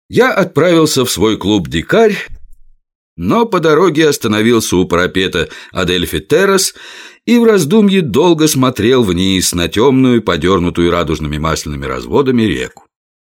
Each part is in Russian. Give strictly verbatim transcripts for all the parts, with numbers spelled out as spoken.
Я отправился в свой клуб «Дикарь», но по дороге остановился у парапета Адельфи Террас и в раздумье долго смотрел вниз на темную, подернутую радужными масляными разводами реку.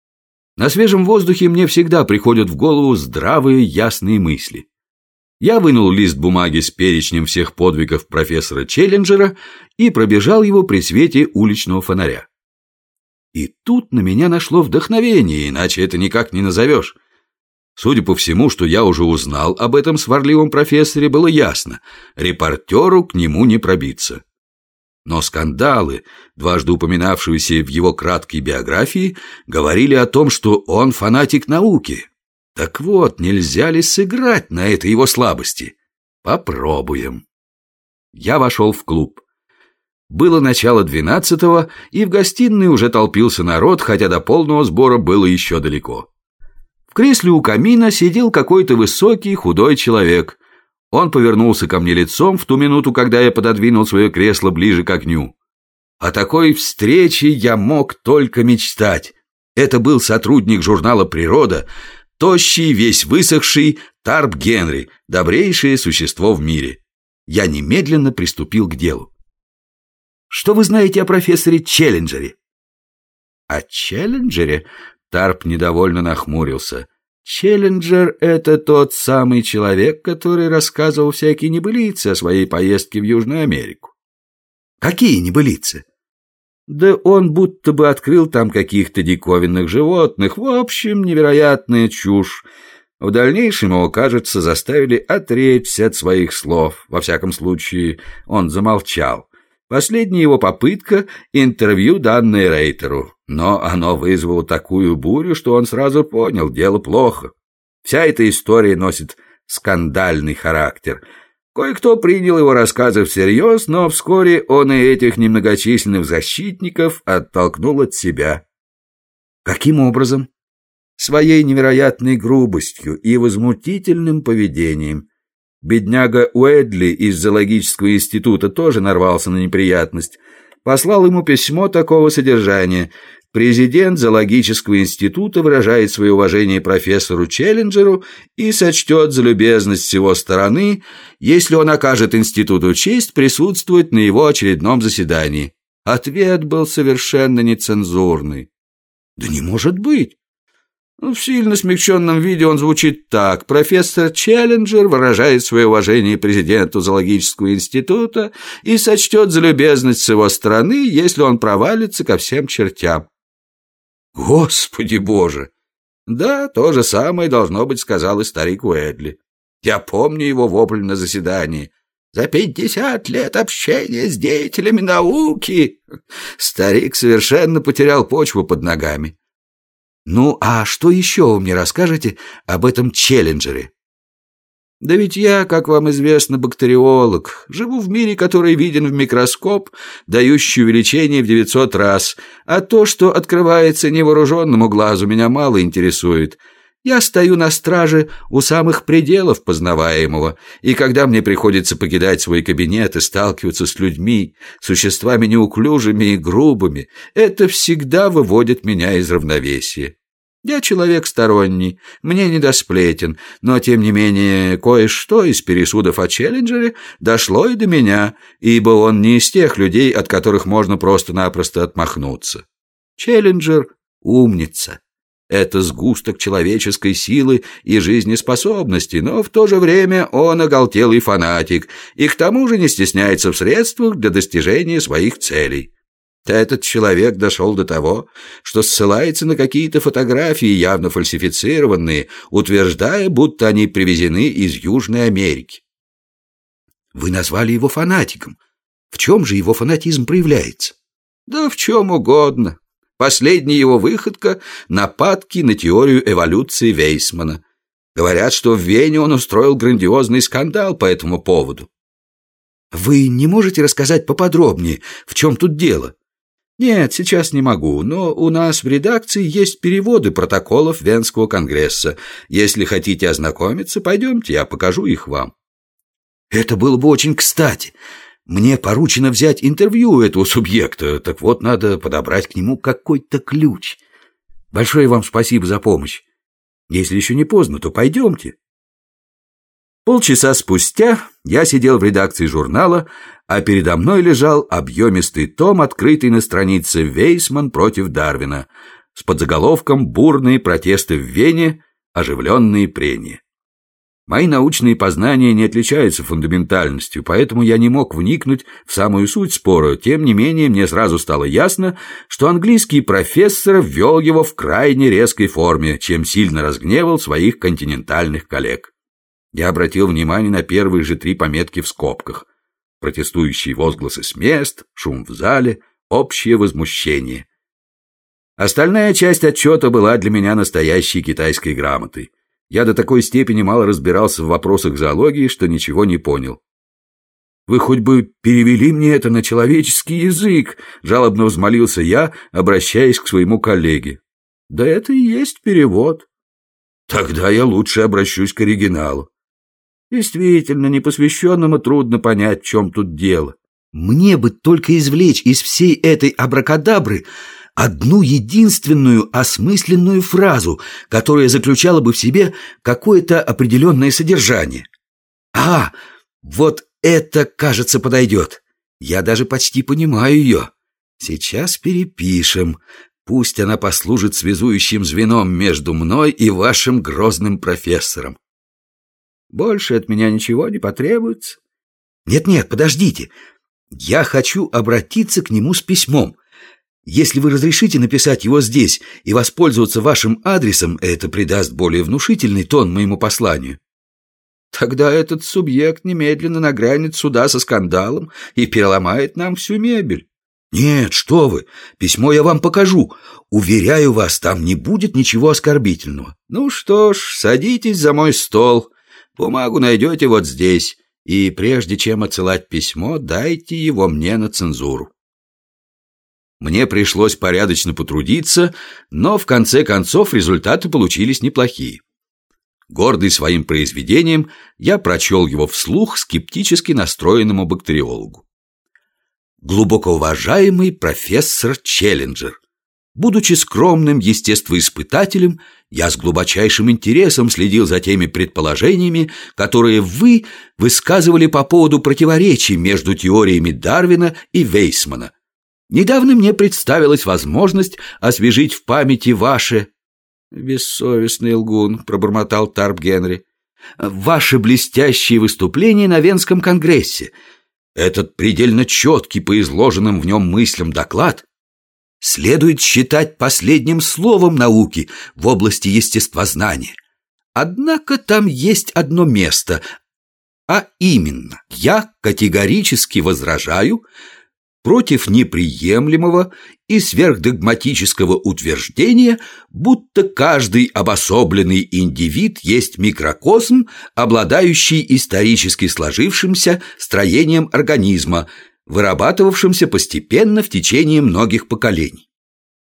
На свежем воздухе мне всегда приходят в голову здравые, ясные мысли. Я вынул лист бумаги с перечнем всех подвигов профессора Челленджера и пробежал его при свете уличного фонаря. И тут на меня нашло вдохновение, иначе это никак не назовешь. Судя по всему, что я уже узнал об этом сварливом профессоре, было ясно – репортеру к нему не пробиться. Но скандалы, дважды упоминавшиеся в его краткой биографии, говорили о том, что он фанатик науки. Так вот, нельзя ли сыграть на этой его слабости? Попробуем. Я вошел в клуб. Было начало двенадцатого, и в гостиной уже толпился народ, хотя до полного сбора было еще далеко. В кресле у камина сидел какой-то высокий, худой человек. Он повернулся ко мне лицом в ту минуту, когда я пододвинул свое кресло ближе к огню. О такой встрече я мог только мечтать. Это был сотрудник журнала «Природа», тощий, весь высохший Тарп Генри, добрейшее существо в мире. Я немедленно приступил к делу. Что вы знаете о профессоре Челленджере? О Челленджере? Тарп недовольно нахмурился. Челленджер — это тот самый человек, который рассказывал всякие небылицы о своей поездке в Южную Америку. Какие небылицы? Да он будто бы открыл там каких-то диковинных животных. В общем, невероятная чушь. В дальнейшем его, кажется, заставили отречься от своих слов. Во всяком случае, он замолчал. Последняя его попытка — интервью, данное Рейтеру. Но оно вызвало такую бурю, что он сразу понял — дело плохо. Вся эта история носит скандальный характер. Кое-кто принял его рассказы всерьез, но вскоре он и этих немногочисленных защитников оттолкнул от себя. Каким образом? Своей невероятной грубостью и возмутительным поведением. Бедняга Уэдли из зоологического института тоже нарвался на неприятность. Послал ему письмо такого содержания. Президент зоологического института выражает свое уважение профессору Челленджеру и сочтет за любезность с его стороны, если он окажет институту честь присутствовать на его очередном заседании. Ответ был совершенно нецензурный. Да не может быть! В сильно смягченном виде он звучит так. Профессор Челленджер выражает свое уважение президенту зоологического института и сочтет за любезность с его стороны, если он провалится ко всем чертям. Господи Боже! Да, то же самое, должно быть, сказал и старик Уэдли. Я помню его вопль на заседании. За пятьдесят лет общения с деятелями науки старик совершенно потерял почву под ногами. Ну, а что еще вы мне расскажете об этом Челленджере? Да ведь я, как вам известно, бактериолог. Живу в мире, который виден в микроскоп, дающий увеличение в девятьсот раз. А то, что открывается невооруженному глазу, меня мало интересует. Я стою на страже у самых пределов познаваемого, и когда мне приходится покидать свой кабинет и сталкиваться с людьми, существами неуклюжими и грубыми, это всегда выводит меня из равновесия. Я человек сторонний, мне не до сплетен, но, тем не менее, кое-что из пересудов о Челленджере дошло и до меня, ибо он не из тех людей, от которых можно просто-напросто отмахнуться. Челленджер — умница. Это сгусток человеческой силы и жизнеспособности, но в то же время он оголтелый фанатик и к тому же не стесняется в средствах для достижения своих целей. Этот человек дошел до того, что ссылается на какие-то фотографии, явно фальсифицированные, утверждая, будто они привезены из Южной Америки. Вы назвали его фанатиком. В чем же его фанатизм проявляется? Да в чем угодно. Последняя его выходка — нападки на теорию эволюции Вейсмана. Говорят, что в Вене он устроил грандиозный скандал по этому поводу. Вы не можете рассказать поподробнее, в чем тут дело? Нет, сейчас не могу, но у нас в редакции есть переводы протоколов Венского конгресса. Если хотите ознакомиться, пойдемте, я покажу их вам. Это было бы очень кстати. Мне поручено взять интервью у этого субъекта, так вот надо подобрать к нему какой-то ключ. Большое вам спасибо за помощь. Если еще не поздно, то пойдемте. Полчаса спустя я сидел в редакции журнала, а передо мной лежал объемистый том, открытый на странице «Вейсман против Дарвина» с подзаголовком «Бурные протесты в Вене, оживленные прения». Мои научные познания не отличаются фундаментальностью, поэтому я не мог вникнуть в самую суть спора. Тем не менее, мне сразу стало ясно, что английский профессор ввел его в крайне резкой форме, чем сильно разгневал своих континентальных коллег. Я обратил внимание на первые же три пометки в скобках: протестующие возгласы с мест, шум в зале, общее возмущение. Остальная часть отчета была для меня настоящей китайской грамотой. Я до такой степени мало разбирался в вопросах зоологии, что ничего не понял. «Вы хоть бы перевели мне это на человеческий язык», — жалобно взмолился я, обращаясь к своему коллеге. «Да это и есть перевод». «Тогда я лучше обращусь к оригиналу». Действительно, непосвященному трудно понять, в чем тут дело. Мне бы только извлечь из всей этой абракадабры одну единственную осмысленную фразу, которая заключала бы в себе какое-то определенное содержание. А, вот это, кажется, подойдет. Я даже почти понимаю ее. Сейчас перепишем. Пусть она послужит связующим звеном между мной и вашим грозным профессором. Больше от меня ничего не потребуется. Нет-нет, подождите. Я хочу обратиться к нему с письмом. Если вы разрешите написать его здесь и воспользоваться вашим адресом, это придаст более внушительный тон моему посланию. Тогда этот субъект немедленно нагрянет сюда со скандалом и переломает нам всю мебель. Нет, что вы, письмо я вам покажу. Уверяю вас, там не будет ничего оскорбительного. Ну что ж, садитесь за мой стол. Бумагу найдете вот здесь. И прежде чем отсылать письмо, дайте его мне на цензуру. Мне пришлось порядочно потрудиться, но в конце концов результаты получились неплохие. Гордый своим произведением, я прочел его вслух скептически настроенному бактериологу. Глубоко уважаемый профессор Челленджер, будучи скромным естествоиспытателем, я с глубочайшим интересом следил за теми предположениями, которые вы высказывали по поводу противоречий между теориями Дарвина и Вейсмана. Недавно мне представилась возможность освежить в памяти ваше... «Бессовестный лгун», — пробормотал Тарп Генри. «Ваше блестящее выступление на Венском конгрессе. Этот предельно четкий по изложенным в нем мыслям доклад следует считать последним словом науки в области естествознания. Однако там есть одно место, а именно, я категорически возражаю против неприемлемого и сверхдогматического утверждения, будто каждый обособленный индивид есть микрокосм, обладающий исторически сложившимся строением организма, вырабатывавшимся постепенно в течение многих поколений.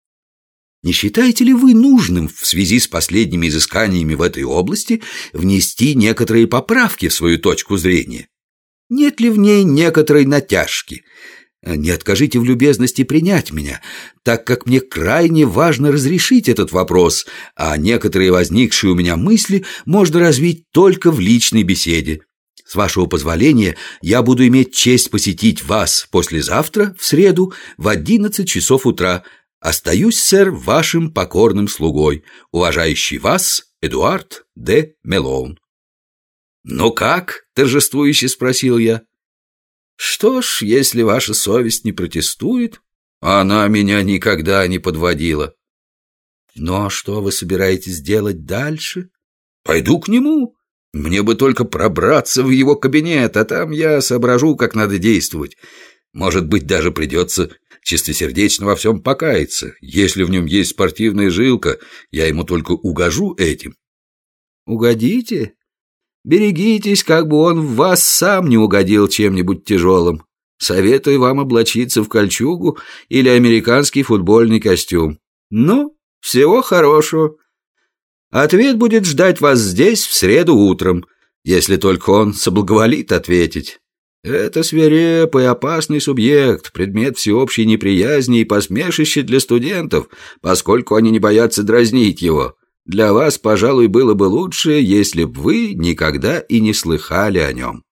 Не считаете ли вы нужным в связи с последними изысканиями в этой области внести некоторые поправки в свою точку зрения? Нет ли в ней некоторой натяжки? Не откажите в любезности принять меня, так как мне крайне важно разрешить этот вопрос, а некоторые возникшие у меня мысли можно развить только в личной беседе. С вашего позволения, я буду иметь честь посетить вас послезавтра, в среду, в одиннадцать часов утра. Остаюсь, сэр, вашим покорным слугой, уважающий вас Эдуард де Мелоун. «Ну как?» – торжествующе спросил я. «Что ж, если ваша совесть не протестует, она меня никогда не подводила». «Ну а что вы собираетесь делать дальше?» «Пойду к нему. Мне бы только пробраться в его кабинет, а там я соображу, как надо действовать. Может быть, даже придется чистосердечно во всем покаяться. Если в нем есть спортивная жилка, я ему только угожу этим». «Угодите? Берегитесь, как бы он в вас сам не угодил чем-нибудь тяжелым. Советую вам облачиться в кольчугу или американский футбольный костюм. Ну, всего хорошего. Ответ будет ждать вас здесь в среду утром, если только он соблаговолит ответить. Это свирепый и опасный субъект, предмет всеобщей неприязни и посмешище для студентов, поскольку они не боятся дразнить его. Для вас, пожалуй, было бы лучше, если б вы никогда и не слыхали о нем.